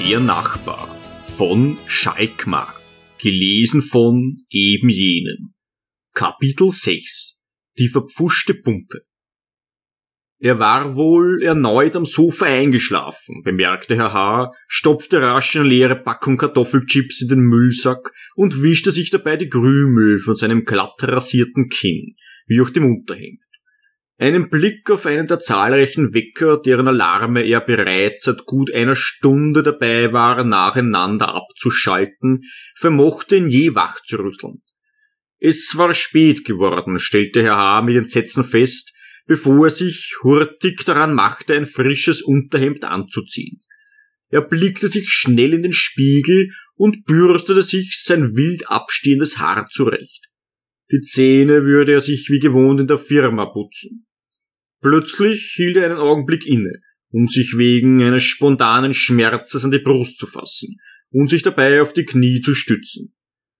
Der Nachbar von Schalkmar, gelesen von eben jenen. Kapitel 6. Die verpfuschte Pumpe. Er war wohl erneut am Sofa eingeschlafen, bemerkte Herr H., stopfte rasch eine leere Packung Kartoffelchips in den Müllsack und wischte sich dabei die Krümel von seinem glatt rasierten Kinn, wie auch dem Unterhemd. Einen Blick auf einen der zahlreichen Wecker, deren Alarme er bereits seit gut einer Stunde dabei war, nacheinander abzuschalten, vermochte ihn je wach zu rütteln. Es war spät geworden, stellte Herr H. mit Entsetzen fest, bevor er sich hurtig daran machte, ein frisches Unterhemd anzuziehen. Er blickte sich schnell in den Spiegel und bürstete sich sein wild abstehendes Haar zurecht. Die Zähne würde er sich wie gewohnt in der Firma putzen. Plötzlich hielt er einen Augenblick inne, um sich wegen eines spontanen Schmerzes an die Brust zu fassen und sich dabei auf die Knie zu stützen.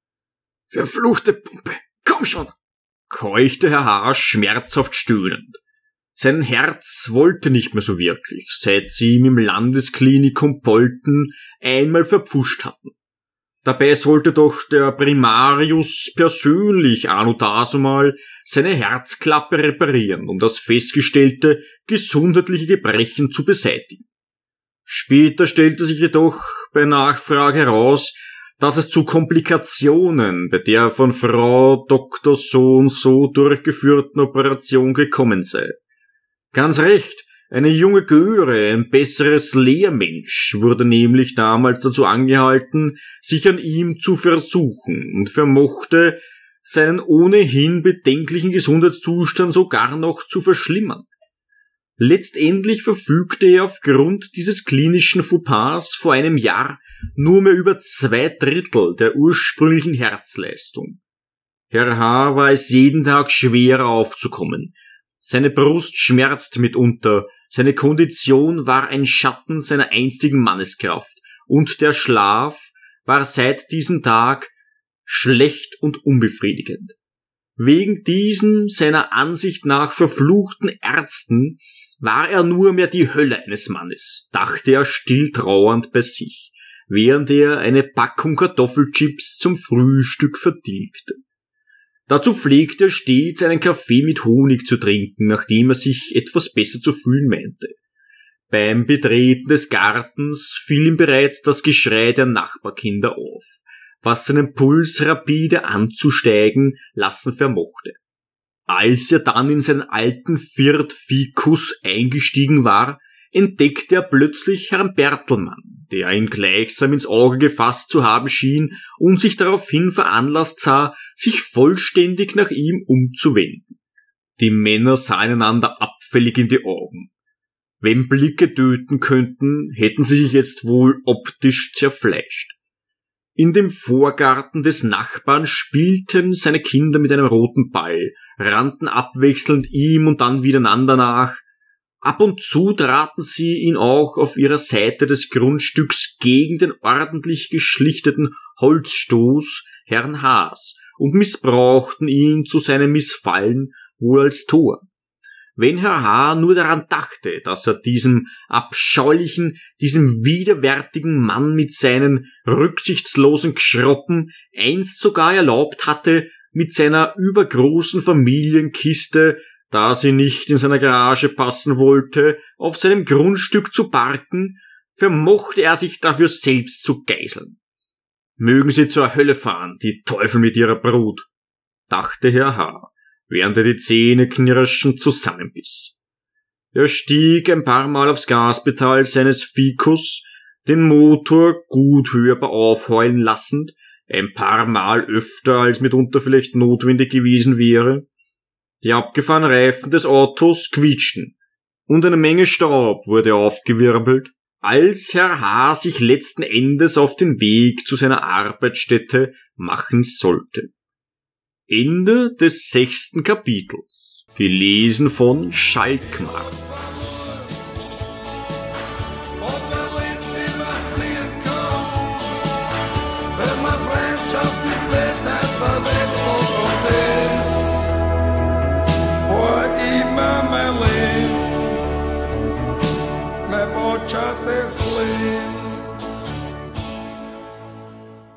»Verfluchte Pumpe, komm schon!« keuchte Herr H. schmerzhaft stöhnend. Sein Herz wollte nicht mehr so wirklich, seit sie ihm im Landesklinikum Polten einmal verpfuscht hatten. Dabei sollte doch der Primarius persönlich anno dazumal seine Herzklappe reparieren, um das festgestellte gesundheitliche Gebrechen zu beseitigen. Später stellte sich jedoch bei Nachfrage heraus, dass es zu Komplikationen bei der von Frau Dr. So durchgeführten Operation gekommen sei. Ganz recht, eine junge Göre, ein besseres Lehrmensch, wurde nämlich damals dazu angehalten, sich an ihm zu versuchen und vermochte, seinen ohnehin bedenklichen Gesundheitszustand sogar noch zu verschlimmern. Letztendlich verfügte er aufgrund dieses klinischen Fauxpas vor einem Jahr nur mehr über 2/3 der ursprünglichen Herzleistung. Herr H. war es jeden Tag schwerer aufzukommen. Seine Brust schmerzte mitunter, seine Kondition war ein Schatten seiner einstigen Manneskraft, und der Schlaf war seit diesem Tag schlecht und unbefriedigend. Wegen diesen seiner Ansicht nach verfluchten Ärzten war er nur mehr die Hölle eines Mannes, dachte er still trauernd bei sich, während er eine Packung Kartoffelchips zum Frühstück vertilgte. Dazu pflegte er stets einen Kaffee mit Honig zu trinken, nachdem er sich etwas besser zu fühlen meinte. Beim Betreten des Gartens fiel ihm bereits das Geschrei der Nachbarkinder auf, was seinen Puls rapide anzusteigen lassen vermochte. Als er dann in seinen alten Fiat Ficus eingestiegen war, entdeckte er plötzlich Herrn Bertelmann, der ihn gleichsam ins Auge gefasst zu haben schien und sich daraufhin veranlasst sah, sich vollständig nach ihm umzuwenden. Die Männer sahen einander abfällig in die Augen. Wenn Blicke töten könnten, hätten sie sich jetzt wohl optisch zerfleischt. In dem Vorgarten des Nachbarn spielten seine Kinder mit einem roten Ball, rannten abwechselnd ihm und dann wieder einander nach. Ab und zu traten sie ihn auch auf ihrer Seite des Grundstücks gegen den ordentlich geschlichteten Holzstoß Herrn Haas und missbrauchten ihn zu seinem Missfallen wohl als Tor. Wenn Herr H. nur daran dachte, dass er diesem abscheulichen, diesem widerwärtigen Mann mit seinen rücksichtslosen Geschroppen einst sogar erlaubt hatte, mit seiner übergroßen Familienkiste, da sie nicht in seiner Garage passen wollte, auf seinem Grundstück zu parken, vermochte er sich dafür selbst zu geißeln. Mögen sie zur Hölle fahren, die Teufel mit ihrer Brut, dachte Herr H., während er die Zähne knirschend zusammenbiss. Er stieg ein paar Mal aufs Gaspedal seines Ficus, den Motor gut hörbar aufheulen lassend, ein paar Mal öfter als mitunter vielleicht notwendig gewesen wäre. Die abgefahrenen Reifen des Autos quietschten, und eine Menge Staub wurde aufgewirbelt, als Herr H. sich letzten Endes auf den Weg zu seiner Arbeitsstätte machen sollte. Ende des 6. Kapitels, gelesen von Schalkmar. Me bocha te sleep.